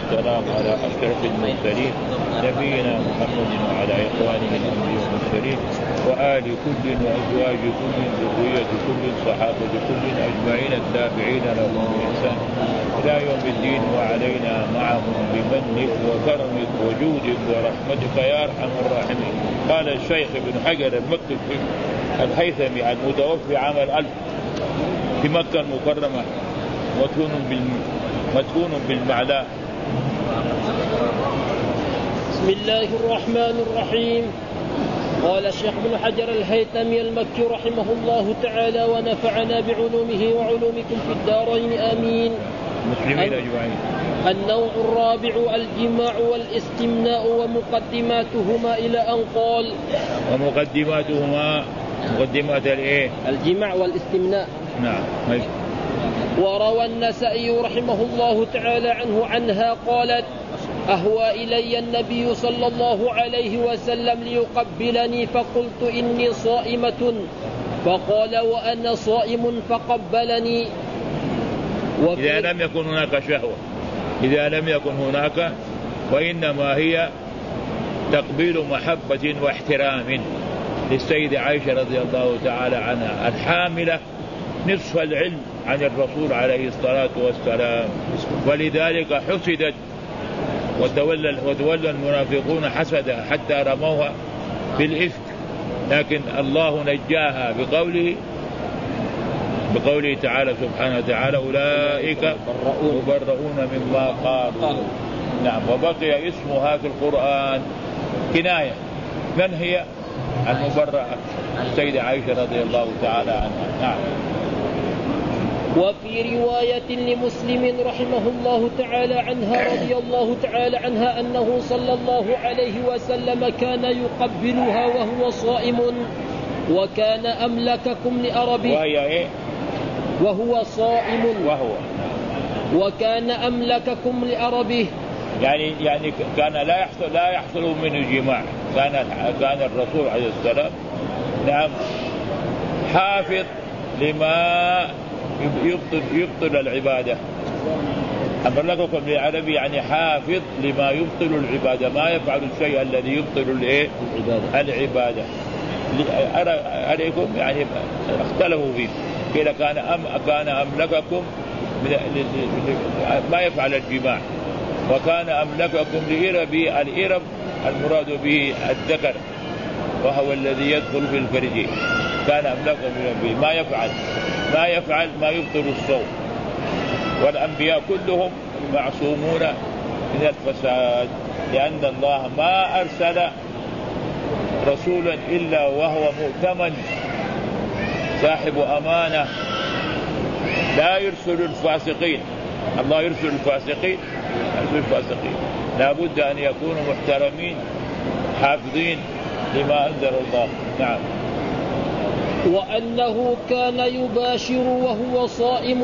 والسلام على أشرف المرسلين نبينا محمد وعلى إخوانه الأنبياء والمرسلين وآل كل وأزواج كل ذرية كل صحابة كل أجمعين التابعين لهم بإحسان إلى يوم الدين وعلينا معهم بمنك وكرمك وجودك ورحمتك يا أرحم الراحمين. قال الشيخ ابن حجر المكي الهيثمي المتوفي عام 1000 في مكة المكرمة مدفون بالمعلاء. بسم الله الرحمن الرحيم. قال الشيخ ابن حجر الهيثمي المكي رحمه الله تعالى ونفعنا بعلومه وعلومكم في الدارين آمين. مسلمين أجمعين. النوع الرابع الجماع والاستمناء ومقدماتهما إلى أن قال ومقدماتهما مقدمات الإيه؟ الجماع والاستمناء. نعم. وروى النسائي رحمه الله تعالى عنها قالت أهوى إلي النبي صلى الله عليه وسلم ليقبلني فقلت إني صائمة فقال وأنا صائم فقبلني. إذا لم يكن هناك شهوة، إذا لم يكن هناك وإنما هي تقبيل محبة واحترام للسيدة عائشة رضي الله تعالى عنها الحاملة نصف العلم عن الرسول عليه الصلاة والسلام، ولذلك حسدت وتولى المنافقون حسدها حتى رموها بالإفك، لكن الله نجاها بقوله تعالى سبحانه وتعالى أولئك مبرؤون مما قالوا. نعم. وبقي اسمها في القرآن كناية. من هي المبرأة؟ السيدة عائشة رضي الله تعالى عنها. نعم. وفي رواية لمسلم رحمه الله تعالى عنها رضي الله تعالى عنها أنه صلى الله عليه وسلم كان يقبلها وهو صائم وكان أملككم لأربه. وهي إيه؟ وهو صائم وكان أملككم لأربه. يعني كان لا يحصل منه جماع. كان الرسول عليه السلام نعم حافظ لما يبطل العبادة. أملككم للعربي يعني حافظ لما يبطل العبادة، ما يفعل الشيء الذي يبطل العبادة. عليكم يعني اختلفوا فيه. قيل كان أملككم ما يفعل الجماع، وكان أملككم لإربي. الإرب المراد به الذكر وهو الذي يدخل في الفرج. كان أملككم لإربي ما يفعل ما يبطل الصوم. والأنبياء كلهم معصومون من الفساد، لأن الله ما أرسل رسولا إلا وهو مؤتمن صاحب أمانة، لا يرسل الفاسقين. الله يرسل الفاسقين لا بد أن يكونوا محترمين حافظين لما أنزل الله. نعم. وأنه كان يباشر وهو صائم،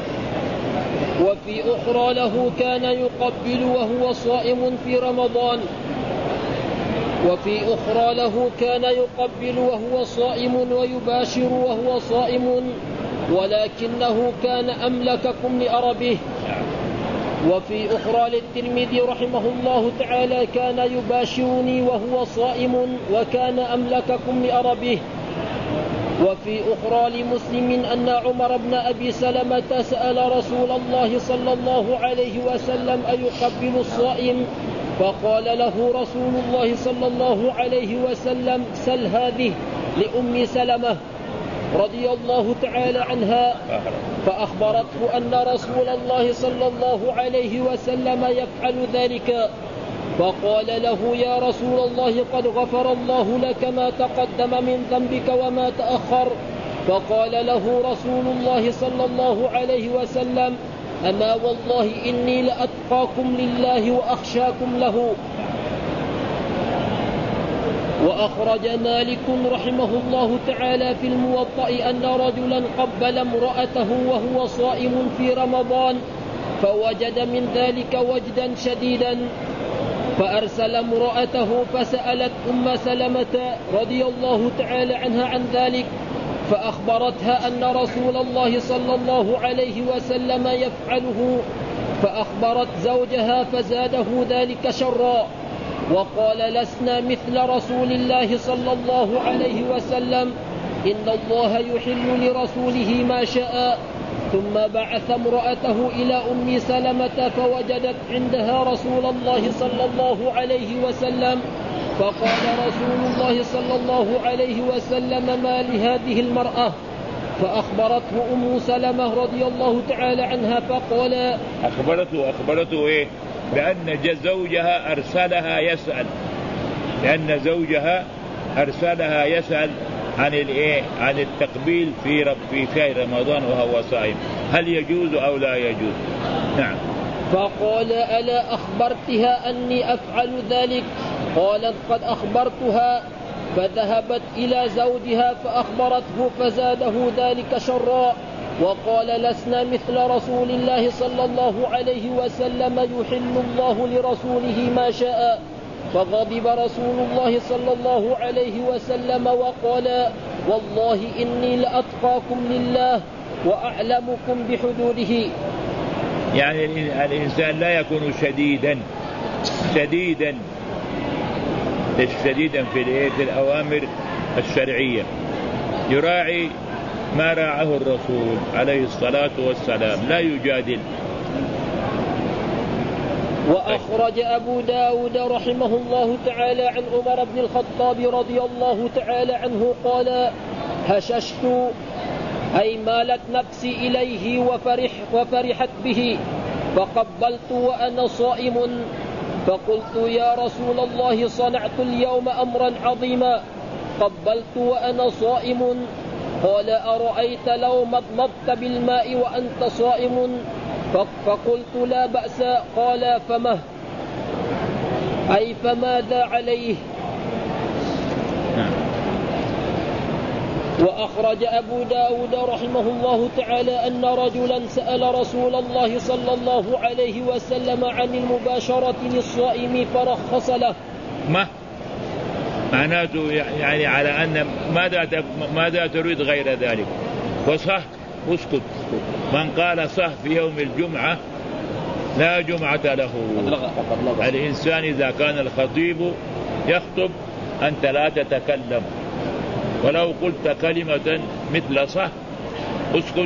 وفي أخرى له كان يقبل وهو صائم في رمضان، وفي أخرى له كان يقبل وهو صائم ويباشر وهو صائم ولكنه كان أملككم لأربه. وفي أخرى للترمذي رحمه الله تعالى كان يباشرني وهو صائم وكان أملككم لأربه. وفي أخرى لمسلم أن عمر بن أبي سلمة سأل رسول الله صلى الله عليه وسلم أيقبل الصائم؟ فقال له رسول الله صلى الله عليه وسلم سل هذه لأم سلمة رضي الله تعالى عنها. فأخبرته أن رسول الله صلى الله عليه وسلم يفعل ذلك، فقال له يا رسول الله قد غفر الله لك ما تقدم من ذنبك وما تأخر. فقال له رسول الله صلى الله عليه وسلم أما والله إني لأتقاكم لله وأخشاكم له. وأخرج مالك رحمه الله تعالى في الموطأ أن رجلا قبل امرأته وهو صائم في رمضان فوجد من ذلك وجدا شديدا، فأرسل امرأته فسألت أم سلمة رضي الله تعالى عنها عن ذلك، فأخبرتها أن رسول الله صلى الله عليه وسلم يفعله، فأخبرت زوجها فزاده ذلك شرا وقال لسنا مثل رسول الله صلى الله عليه وسلم إن الله يحل لرسوله ما شاء. ثم بعث امرأته إلى أم سلمة فوجدت عندها رسول الله صلى الله عليه وسلم فقال رسول الله صلى الله عليه وسلم ما لهذه المرأة؟ فأخبرته أم سلمة رضي الله تعالى عنها فقال أخبرته إيه؟ بأن زوجها أرسلها يسأل، لأن زوجها أرسلها يسأل عن التقبيل في شهر رمضان وهو صائم، هل يجوز أو لا يجوز؟ نعم. فقال ألا أخبرتها أني أفعل ذلك؟ قالت قد أخبرتها. فذهبت إلى زوجها فأخبرته فزاده ذلك شرا وقال لسنا مثل رسول الله صلى الله عليه وسلم يحل الله لرسوله ما شاء. فغضب رسول الله صلى الله عليه وسلم وقال والله إني لأتقاكم لله وأعلمكم بحدوده. يعني الإنسان لا يكون شديدا في الأوامر الشرعية، يراعي ما راعه الرسول عليه الصلاة والسلام، لا يجادل. وأخرج أبو داود رحمه الله تعالى عن عمر بن الخطاب رضي الله تعالى عنه قال هششت أي مالت نفسي إليه وفرحت به فقبلت وأنا صائم فقلت يا رسول الله صنعت اليوم أمرا عظيما قبلت وأنا صائم. قال أرأيت لو مضمضت بالماء وأنت صائم؟ فقلت لا بأس. قال فمه أي فماذا عليه؟ وأخرج أبو داود رحمه الله تعالى أن رجلا سأل رسول الله صلى الله عليه وسلم عن المباشرة للصائم فرخص له. معناته يعني على أن ماذا تريد غير ذلك؟ وصح اسكت. من قال صح في يوم الجمعة لا جمعة له. الإنسان إذا كان الخطيب يخطب أنت لا تتكلم، ولو قلت كلمة مثل صح اسكت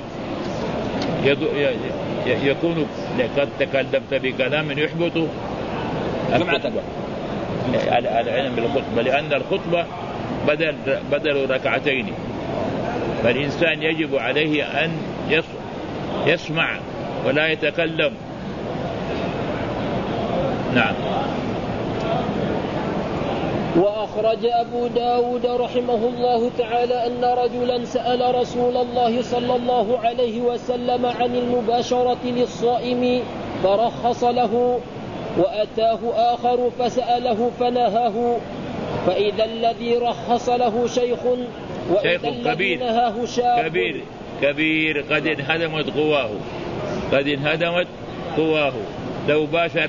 يكون قد تكلمت بكلام يحبط الخطبة. العلم بالخطبة، لأن الخطبة بدل ركعتين، فالإنسان يجب عليه أن يسمع ولا يتكلم. نعم. وأخرج أبو داود رحمه الله تعالى أن رجلا سأل رسول الله صلى الله عليه وسلم عن المباشرة للصائم فرخص له، وأتاه آخر فسأله فنهاه، فإذا الذي رخص له شيخ وإذا الذي نهاه شاب كبير قد انهدمت قواه لو باشر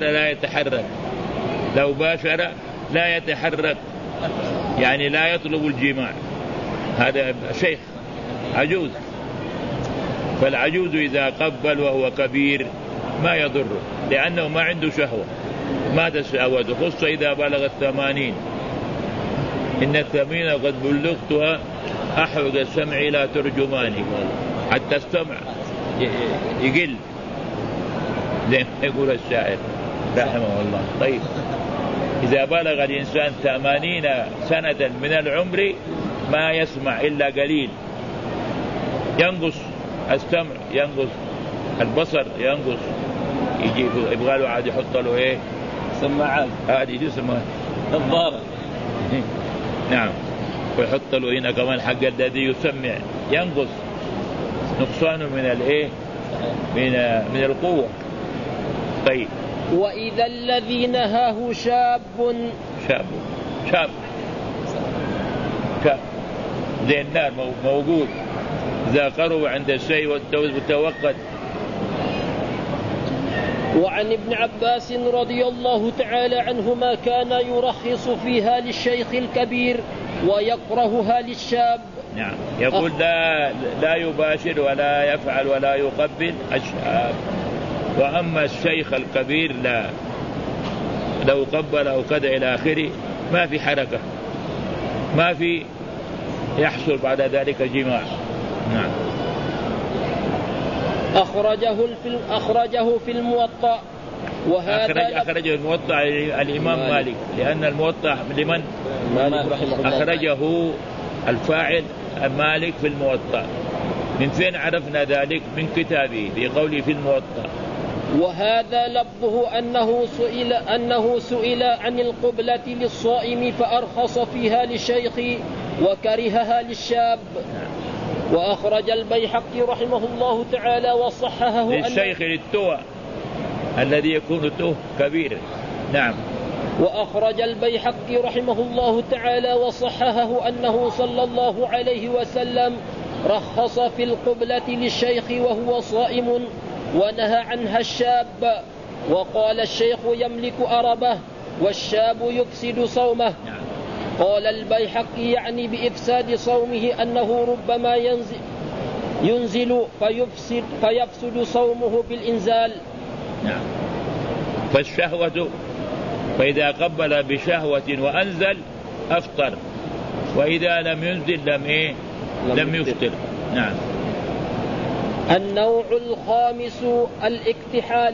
لا يتحرك يعني لا يطلب الجماع. هذا شيخ عجوز، فالعجوز إذا قبل وهو كبير ما يضره لأنه ما عنده شهوة، مات الشهوة، خصوصا إذا بلغ 80. إن 80 قد بلغتها أحوج السمع إلى ترجماني، حتى السمع يقل زي ما يقول الشاعر رحمه الله. طيب إذا بلغ الإنسان 80 سنة من العمر ما يسمع إلا قليل، ينقص السمع، ينقص البصر، ينقص، يجي يبغى له عاد يحط له إيه سماعات، هذه دي سماعات الضارة. نعم. ويحط له هنا كمان حق الذي يسمع، ينقص نقصانه من الإيه من القوة. طيب. وإذا الذي نهاه شاب زي النار موجود، إذا قرب عند الشيء وتوقد. وعن ابن عباس رضي الله تعالى عنهما كان يرخص فيها للشيخ الكبير ويكرهها للشاب. نعم. يقول لا يباشر ولا يفعل ولا يقبل الشاب، وأما الشيخ الكبير لا، لو قبل أو كذا إلى آخره ما في حركة، ما في يحصل بعد ذلك جماع. نعم. أخرجه في الموطأ. وهذا أخرجه الموطأ الإمام مالك، لأن الموطأ لمن؟ مالك رحمه الله. أخرجه الفاعل مالك في الموطأ. من فين عرفنا ذلك؟ من كتابه في قوله في الموطأ. وهذا لفظه أنه سئل عن القبلة للصائم فأرخص فيها للشيخ وكرهها للشاب. وأخرج البيحقي رحمه الله تعالى وصححه للشيخ للتوى الذي يكون توه كبير. نعم. وأخرج البيحقي رحمه الله تعالى وصححه أنه صلى الله عليه وسلم رخص في القبلة للشيخ وهو صائم ونهى عنها الشاب، وقال الشيخ يملك أربه والشاب يفسد صومه. قال البيحقي يعني بإفساد صومه أنه ربما ينزل فيفسد صومه بالإنزال. نعم. فالشهوة، فإذا قبل بشهوة وأنزل أفطر، وإذا لم ينزل لم يفطر. نعم. النوع الخامس الاكتحال.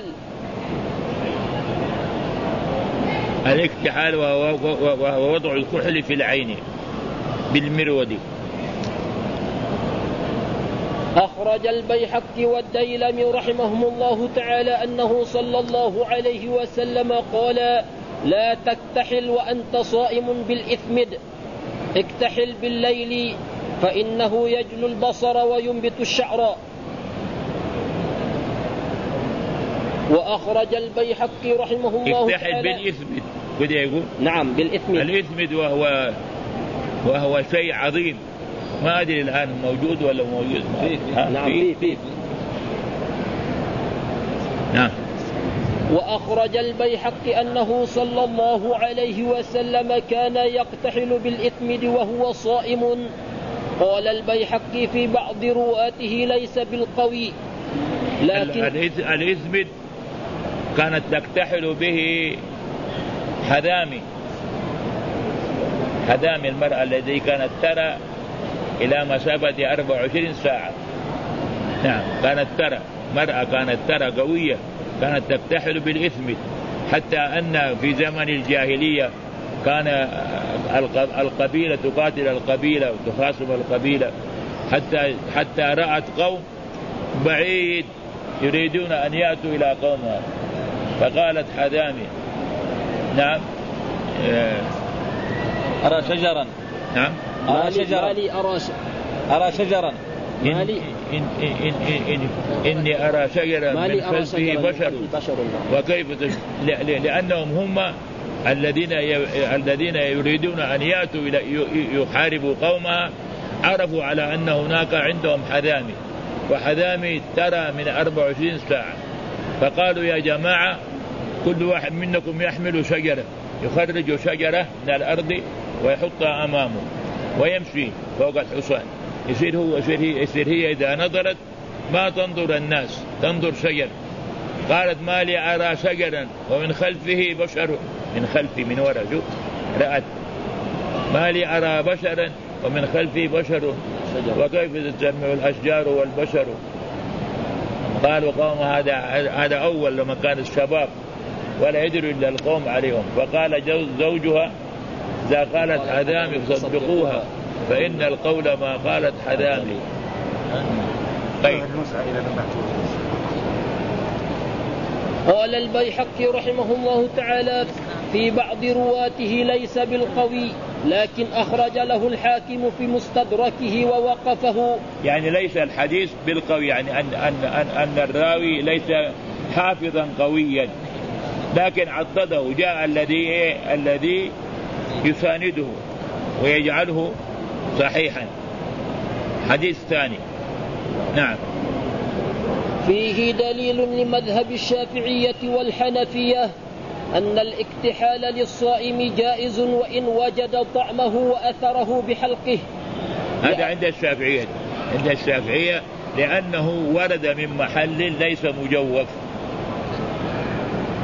الاكتحال وهو وضع الكحل في العين بالمرود. أخرج البيحقي والديلمي رحمهم الله تعالى أنه صلى الله عليه وسلم قال: لا تكتحل وأنت صائم بالإثمد، اكتحل بالليل فإنه يجل البصر وينبت الشعر. وأخرج البيحقي رحمه الله تعالى اكتحل بالإثمد كده يقول. نعم بالإثمد. الإثمد وهو شيء عظيم، ما أدري الآن موجود ولا موجود. نعم فيه. نعم. وأخرج البيحقي أنه صلى الله عليه وسلم كان يقتحل بالإثمد وهو صائم. قال البيحقي في بعض رواته ليس بالقوي، لكن الإثمد كانت تكتحل به حذامي المرأة التي كانت ترى إلى مسافة 24 ساعة. نعم. مرأة كانت ترى قوية، كانت تكتحل بالإثمد، حتى أن في زمن الجاهلية كان القبيلة تقاتل القبيلة وتخاصم القبيلة، حتى رأت قوم بعيد يريدون أن يأتوا إلى قومها، فقالت حذامي. نعم. أرى شجرا. نعم. أرى شجرا. إني أرى شجرا من خلفه بشر وكيف لأنهم هم الذين يريدون أن يأتوا يحاربوا قومها، عرفوا على أن هناك عندهم حذامي، وحذامي ترى من 24 ساعة، فقالوا يا جماعة كل واحد منكم يحمل شجرة، يخرج شجرة من الأرض ويحطها أمامه ويمشي فوق الحصان، يصير هي إذا نظرت ما تنظر الناس، تنظر شجر. قالت ما لي أرى شجرا ومن خلفه بشر، من خلفي من وراء شوف رأت ما لي أرى بشرا ومن خلفه بشر وكيف تجمع الأشجار والبشر. قالوا قوم هذا أول لما كان الشباب ولا يدروا إلا القوم عليهم. فقال زوجها إذا قالت حذامي فصدقوها فإن القول ما قالت حذامي. طيب. قال البيحقي رحمه الله تعالى في بعض رواته ليس بالقوي، لكن أخرج له الحاكم في مستدركه ووقفه. يعني ليس الحديث بالقوي، يعني أن الراوي ليس حافظا قويا، لكن عضده، جاء الذي يسانده ويجعله صحيحا. حديث ثاني. نعم. فيه دليل لمذهب الشافعية والحنفية أن الاكتحال للصائم جائز وإن وجد طعمه وأثره بحلقه. هذا عند الشافعية لأنه ورد من محل ليس مجوف،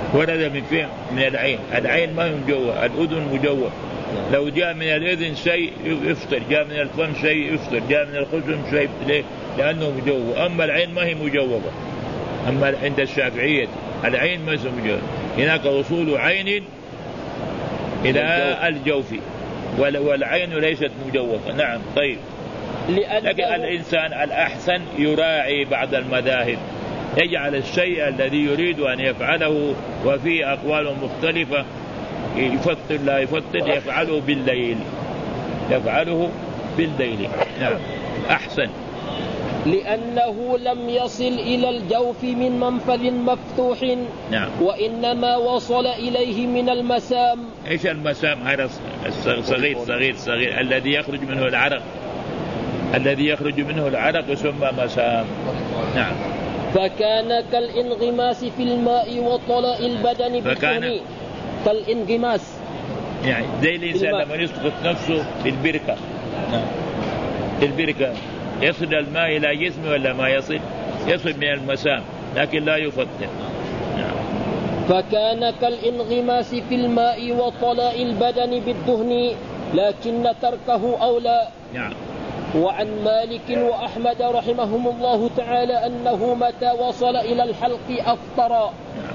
ورد من فين؟ من العين. العين ما هي مجوة، الأذن مجوة. لو جاء من الأذن شيء يفطر، جاء من الفم شيء يفطر، جاء من الخزن شيء، ليه؟ لأنه مجوة. أما العين ما هي مجوة. أما عند الشافعية العين ما هي مجوة، هناك وصول عين إلى الجوف، والعين ليست مجوفة. نعم. طيب. لكن الإنسان الأحسن يراعي بعض المذاهب، يجعل الشيء الذي يريد أن يفعله وفيه أقوال مختلفة، يفطر لا يفطر، يفعله بالليل، يفعله بالليل. نعم أحسن، لأنه لم يصل إلى الجوف من منفذ مفتوح. نعم. وإنما وصل إليه من المسام. إيش المسام؟ هذا صغير صغير صغير الذي يخرج منه العرق، الذي يخرج منه العرق يسمى مسام. نعم. فكان كالانغماس في الماء وطلاء البدن بالدهن. كالانغماس يعني زي الإنسان لما يسقط نفسه في البركة. نعم. البركة يصل الماء إلى جسمه ولا ما يصل؟ يصل من المسام لكن لا يفطر. نعم. فكان كالانغماس في الماء وطلاء البدن بالدهن لكن تركه أولى. نعم. وعن مالك وأحمد رحمهم الله تعالى أنه متى وصل إلى الحلق أفطر.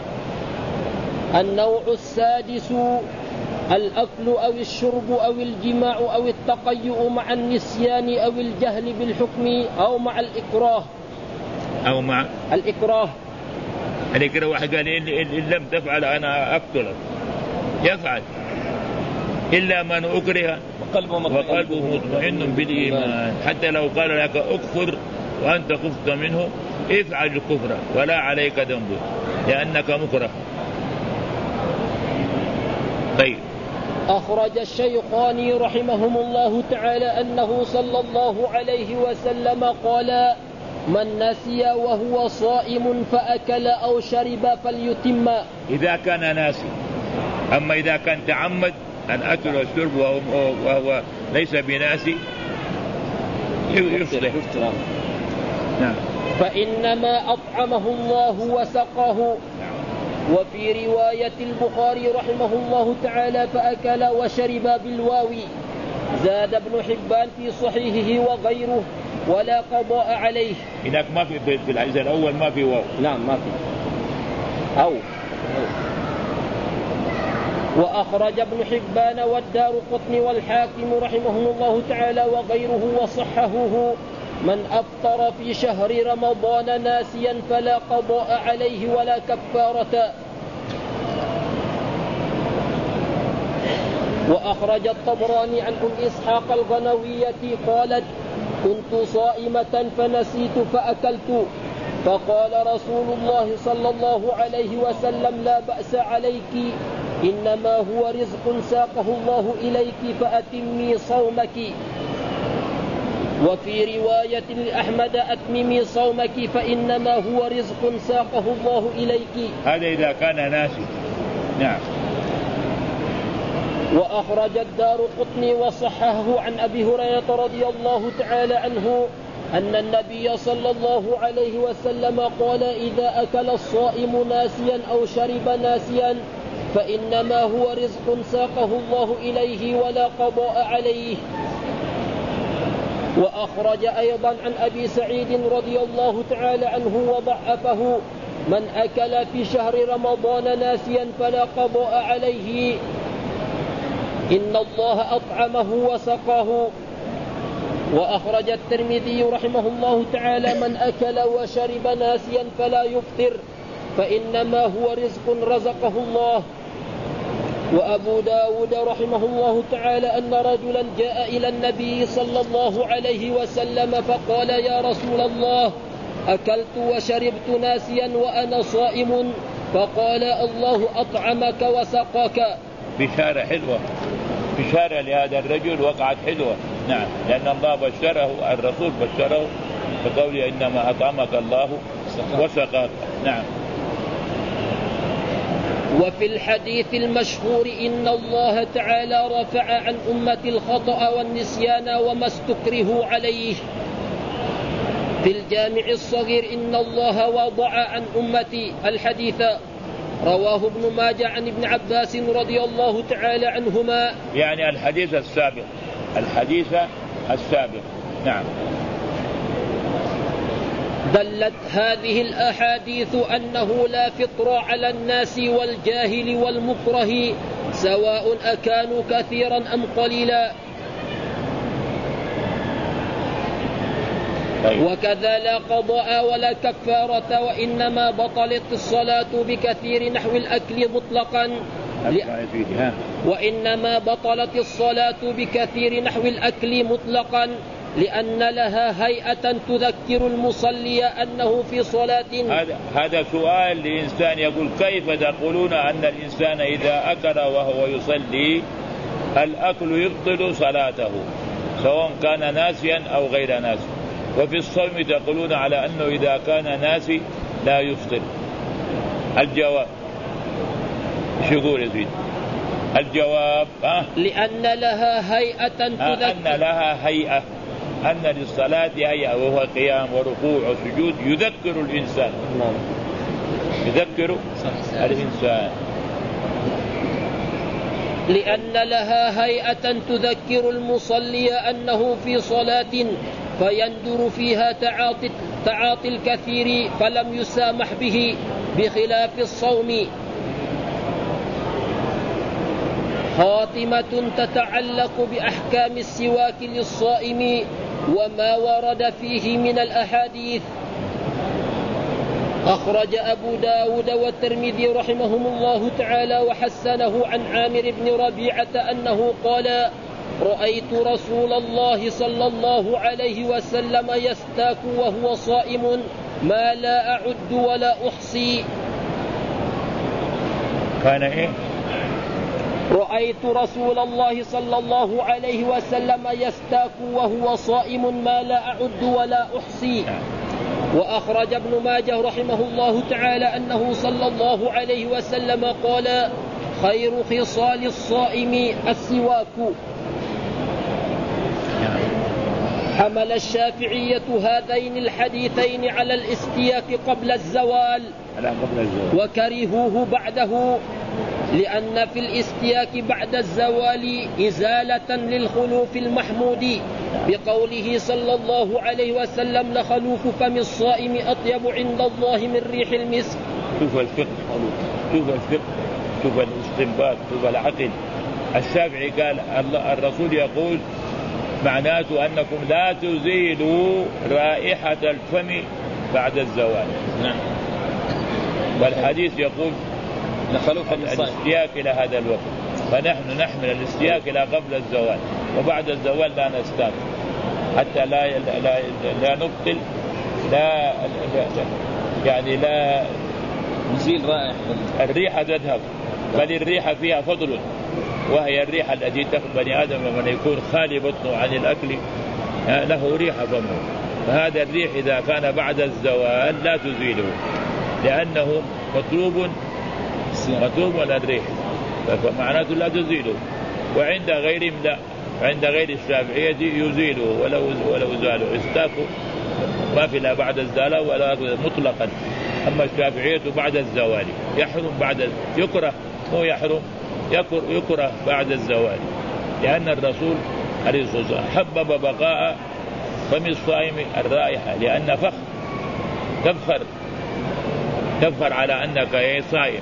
النوع السادس الأكل أو الشرب أو الجماع أو التقيؤ مع النسيان أو الجهل بالحكم أو مع الإكراه. أو مع الإكراه. الإكراه واحد قال إن لم تفعل أنا أقتلك، يفعل إلا من أكره وقلبه مطمئن بالإيمان. حتى لو قال لك أكفر وأنت خفت منه، افعل الكفر ولا عليك ذنب لأنك مكره. طيب. أخرج الشيخان رحمهم الله تعالى أنه صلى الله عليه وسلم قال: من نسي وهو صائم فأكل أو شرب فليتم. إذا كان ناسي. أما إذا كان تعمد الأكل والشرب وهو ليس بناسي يفطر. نعم. فإنما أطعمه الله وسقاه. وفي رواية البخاري رحمه الله تعالى فأكل وشرب بالواو. زاد ابن حبان في صحيحه وغيره: ولا قضاء عليه. هناك ما في الحديث الأول ما في واو. نعم ما في أو. وأخرج ابن حبان والدارقطني والحاكم رحمهم الله تعالى وغيره وصححوه: من أفطر في شهر رمضان ناسيا فلا قضاء عليه ولا كفارة. وأخرج الطبراني عن أم إسحاق الغنوية قالت: كنت صائمة فنسيت فأكلت، فقال رسول الله صلى الله عليه وسلم: لا بأس عليك، إنما هو رزق ساقه الله إليك فأتمي صومك. وفي رواية لأحمد: أتممي صومك فإنما هو رزق ساقه الله إليك. هذا إذا كان ناسي. نعم. وأخرج الدارقطني وصححه عن أبي هريرة رضي الله تعالى عنه أن النبي صلى الله عليه وسلم قال: إذا أكل الصائم ناسيا أو شرب ناسيا فإنما هو رزق ساقه الله إليه ولا قضاء عليه. وأخرج أيضا عن أبي سعيد رضي الله تعالى عنه وضعفه: من أكل في شهر رمضان ناسيا فلا قضاء عليه، إن الله أطعمه وسقاه. وأخرج الترمذي رحمه الله تعالى: من أكل وشرب ناسيا فلا يفطر، فإنما هو رزق رزقه الله. وأبو داود رحمه الله تعالى أن رجلا جاء إلى النبي صلى الله عليه وسلم فقال: يا رسول الله، أكلت وشربت ناسيا وأنا صائم. فقال: الله أطعمك وسقاك. بشارة حلوة، بشارة لهذا الرجل وقعت حلوة. نعم. لأن الله بشره، الرسول بشره بقوله: إنما أطعمك الله وسقاك. نعم. وفي الحديث المشهور: إن الله تعالى رفع عن أمة الخطأ والنسيان وما استكرهوا عليه. في الجامع الصغير: إن الله وضع عن أمتي الحديث. رواه ابن ماجه عن ابن عباس رضي الله تعالى عنهما. يعني الحديث السابق. نعم. دلت هذه الأحاديث أنه لا فطر على الناس والجاهل والمكره سواء أكانوا كثيرا أم قليلا. وكذا لا قضاء ولا كفارة، وإنما بطلت الصلاة بكثير نحو الأكل مطلقا لأن لها هيئة تذكر المصلي أنه في صلاة. هذا سؤال لإنسان يقول كيف تقولون أن الإنسان إذا أكل وهو يصلي الأكل يبطل صلاته سواء كان ناسيا أو غير ناسي، وفي الصوم تقولون على أنه إذا كان ناسي لا يفطر. الجواب شو يقول يا سيدي؟ الجواب لأن لها هيئة تذكر أن لها هيئة، أن للصلاة هيئة وهو قيام وركوع وسجود يذكر الإنسان. لأن لها هيئة تذكر المصلي أنه في صلاة فيندر فيها تعاطي الكثير فلم يسامح به بخلاف الصوم. خاتمة تتعلق بأحكام السواك للصائم وما ورد فيه من الأحاديث. أخرج أبو داود والترمذي رحمهم الله تعالى وحسنه عن عامر بن ربيعة أنه قال: رأيت رسول الله صلى الله عليه وسلم يستاك وهو صائم ما لا أعد ولا أحصي. كان إيه؟ رأيت رسول الله صلى الله عليه وسلم يستاك وهو صائم ما لا أعد ولا أحصي. وأخرج ابن ماجه رحمه الله تعالى أنه صلى الله عليه وسلم قال: خير خصال الصائم السواك. حمل الشافعية هذين الحديثين على الاستياك قبل الزوال وكرهوه بعده، لأن في الاستياك بعد الزوال إزالة للخلوف المحمود، بقوله صلى الله عليه وسلم: لخلوف فم الصائم أطيب عند الله من ريح المسك. شوف الفقه، شوف الاستنباط، شوف العقل. الشافعي قال الرسول يقول معناته أنكم لا تزيلوا رائحة الفم بعد الزوال. نعم. والحديث يقول نخلوف الاستياك إلى هذا الوقت، فنحن نحمل الاستياك إلى قبل الزوال، وبعد الزوال لا نستاك حتى لا نبطل، يعني لا نزيل رائحة الريحة تذهب، بل الريحة فيها فضل، وهي الريحة التي تأخذ بني آدم لمن يكون خالي بطنه عن الأكل له ريحة فمه. فهذا الريح إذا كان بعد الزوال لا تزيله، لأنه مطلوب الريح، فمعناته لا تزيله. وعند غيرهم لا، عند غير الشافعية يزيله ولو زاله. استاكوا ما في لا بعد الزوال ولا مطلقا. أما الشافعية بعد الزوال يحرم، يكره مو يحرم، يكره بعد الزوال، لأن الرسول عليه الصلاة والسلام حبب بقاء فم الصائم الرائحة، لأن تفخر على أنك صائم.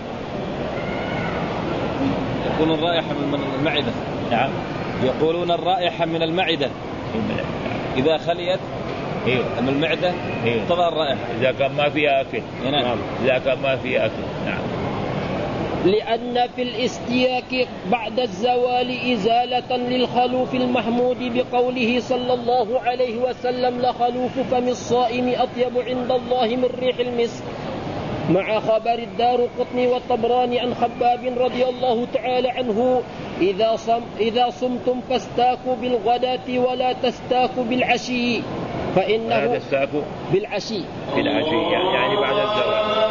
يقولون الرائحة من المعدة. نعم. يقولون الرائحة من المعدة إذا خليت من المعدة طبعا الرائحة إذا كان ما فيها أكل. نعم. إذا كان ما فيها أكل. نعم. لأن في الاستياك بعد الزوال إزالة للخلوف المحمود، بقوله صلى الله عليه وسلم: لخلوف فم الصائم أطيب عند الله من ريح المسك. مع خبر الدارقطني والطبراني عن خباب رضي الله تعالى عنه: إذا صمتم فاستاكوا بالغداة ولا تستاكوا بالعشي، فإنه هذا استاكوا بالعشي يعني بعد الزوال.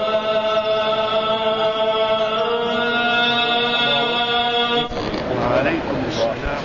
وعليكم السلام.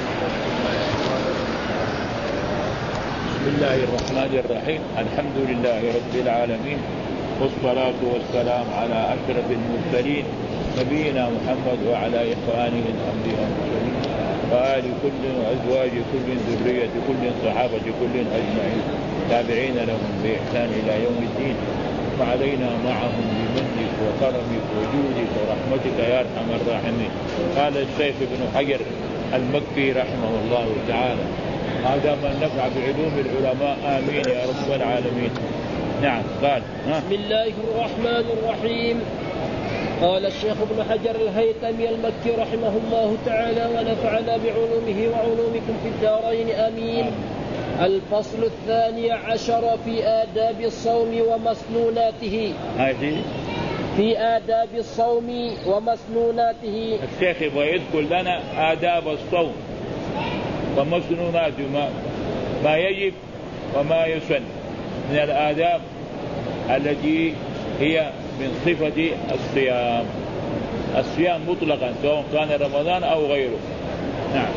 بسم الله الرحمن الرحيم. الحمد لله رب العالمين، والصلاة والسلام على أشرف المرسلين نبينا محمد وعلى إخوانه الأنبياء والمرسلين وآل كل وأزواج كل ذرية كل صحابة كل أجمعين تابعين لهم بإحسان إلى يوم الدين وعلينا معهم بمنك وكرمك وجودك ورحمتك يا أرحم الراحمين. قال الشيخ ابن حجر المكي رحمه الله تعالى هذا من نفع بعلوم العلماء آمين يا رب العالمين. نعم قال بسم الله الرحمن الرحيم. قال الشيخ ابن حجر الهيثمي المكي رحمه الله تعالى ونفعنا بعلومه وعلومكم في الدارين آمين. الفصل 12 في آداب الصوم ومسنوناته. في آداب الصوم ومسنوناته. الشيخ يبغى يذكر لنا آداب الصوم ومسنوناته ما يجب وما يسن من الآداب التي هي من صفة الصيام مطلقا سواء كان رمضان أو غيره. نعم.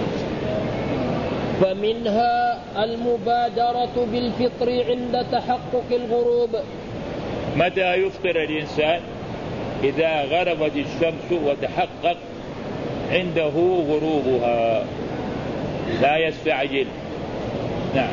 فمنها المبادرة بالفطر عند تحقق الغروب. متى يفطر الإنسان؟ إذا غربت الشمس وتحقق عنده غروبها لا يستعجل. نعم.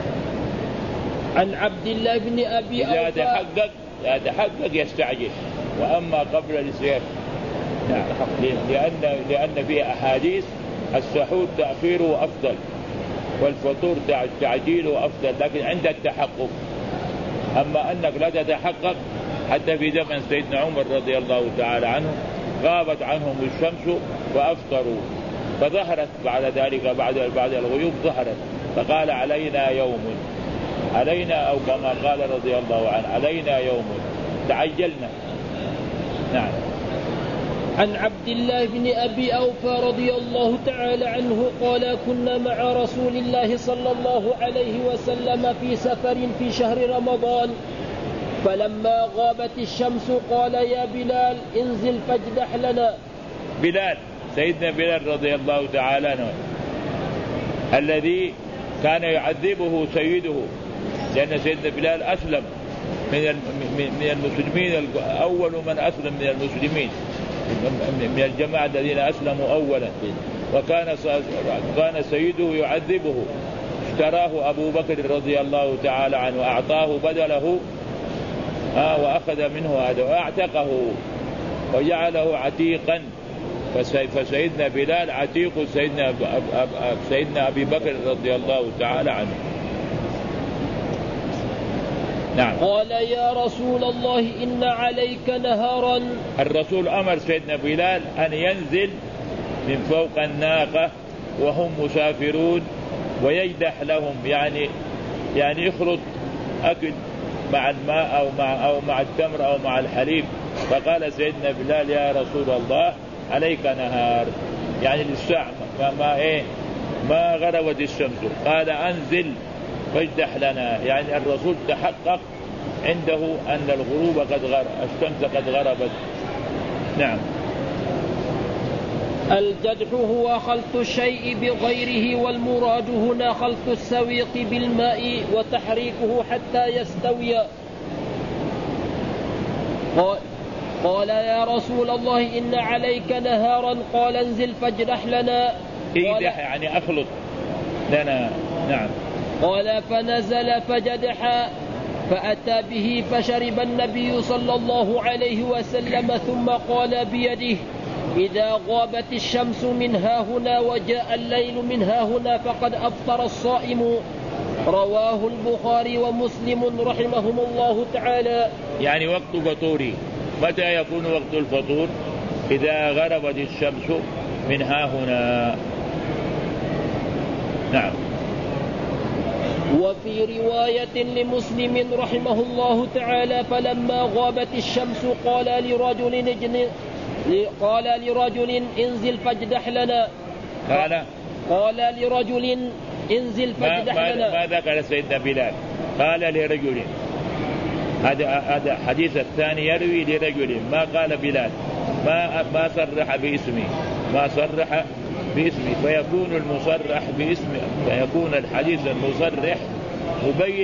عن عبد الله بن أبي أوفى إذا تحقق يستعجل، وأما قبل الإسلام نعم لأن في أحاديث السحور تأخيره أفضل والفطور تعجيله أفضل، لكن عند التحقق. أما أنك لا تتحقق، حتى في زمن سيدنا عمر رضي الله تعالى عنه غابت عنهم الشمس وأفطروا، فظهرت بعد ذلك بعد الغيوب ظهرت، فقال علينا يوم، علينا أو كما قال رضي الله عنه علينا يوم تعجلنا. نعم. عن عبد الله بن أبي أوفى رضي الله تعالى عنه قال كنا مع رسول الله صلى الله عليه وسلم في سفر في شهر رمضان، فلما غابت الشمس قال يا بلال انزل فاجدح لنا. بلال سيدنا بلال رضي الله تعالى عنه الذي كان يعذبه سيده، لأن سيدنا بلال أسلم من المسلمين، أول من أسلم من المسلمين من الجماعة الذين أسلموا أولا، وكان سيده يعذبه، اشتراه أبو بكر رضي الله تعالى عنه وأعطاه بدله وأخذ منه هذا وأعتقه وجعله عتيقا، فسيدنا بلال عتيق سيدنا أبي بكر رضي الله تعالى عنه. نعم. قال يا رسول الله إن عليك نهارا. الرسول أمر سيدنا بلال أن ينزل من فوق الناقة وهم مسافرون ويجدح لهم، يعني يخلط أكل مع الماء أو مع التمر أو مع الحليب. فقال سيدنا بلال يا رسول الله عليك نهار، يعني للساعة ما غربت الشمس. قال أنزل فاجدح لنا، يعني الرسول تحقق عنده أن الغروب الشمس قد غربت. نعم. الجدح هو خلط الشيء بغيره، والمراد هنا خلط السويق بالماء وتحريكه حتى يستوي. قال يا رسول الله إن عليك نهارا. قال انزل فاجدح لنا. اجدح يعني أخلط لنا. نعم. قال فنزل فجدح فأتى به فشرب النبي صلى الله عليه وسلم، ثم قال بيده إذا غابت الشمس من ها هنا وجاء الليل من ها هنا فقد أفطر الصائم. رواه البخاري ومسلم رحمهم الله تعالى. يعني وقت فطوري. متى يكون وقت الفطور؟ إذا غربت الشمس من ها هنا. نعم. وفي رواية لمسلم رحمه الله تعالى فلما غابت الشمس قال لرجل انزل فاجدح لنا. قال لرجل انزل فاجدح لنا. ما ذكر سيدنا بلال، قال لرجل. هذا حديث الثاني يروي لرجل، ما قال بلال، ما صرح باسمه، فيكون المصرح باسمه، فيكون الحديث المصرح مبين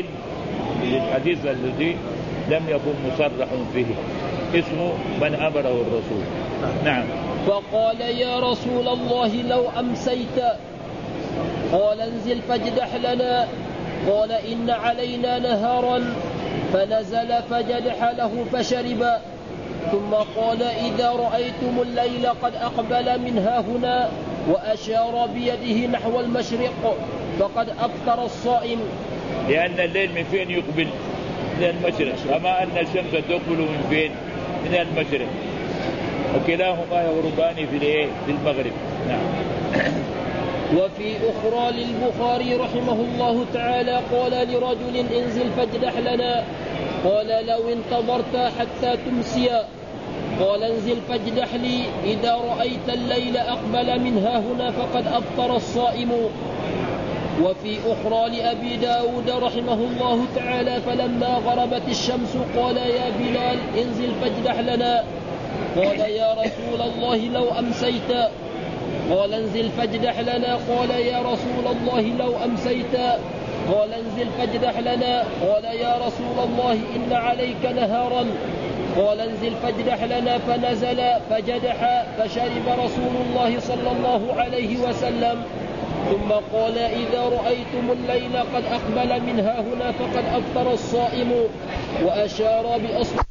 للحديث الذي لم يكن مصرح فيه، اسمه من أمره الرسول. نعم. فقال يا رسول الله لو أمسيت. قال انزل فاجدح لنا. قال إن علينا نهارا. فنزل فجدح له فشرب. ثم قال إذا رأيتم الليل قد أقبل من هاهنا وأشار بيده نحو المشرق فقد أفطر الصائم. لأن الليل من فين يقبل؟ من المشرق، كما أن الشمس تقبل من فين؟ من المشرق، وكلاهما يغربان في المغرب. نعم. وفي أخرى للبخاري رحمه الله تعالى قال لرجل انزل فاجدح لنا. قال لو انتظرت حتى تمسي. قال انزل فاجدح لي إذا رأيت الليل أقبل من هاهنا فقد أفطر الصائم. وفي أخرى لأبي داود رحمه الله تعالى فلما غربت الشمس قال يا بلال انزل فاجدح لنا. قال يا رسول الله لو أمسيت. قال انزل فاجدح لنا. قال يا رسول الله لو أمسيت. قال انزل فاجدح لنا. قال يا رسول الله إن عليك نهارا. قال انزل فاجدح لنا. فنزل فجدح فشرب رسول الله صلى الله عليه وسلم. ثم قال إذا رأيتم الليل قد أقبل من هاهنا فقد أفطر الصائم وأشار بأصبعه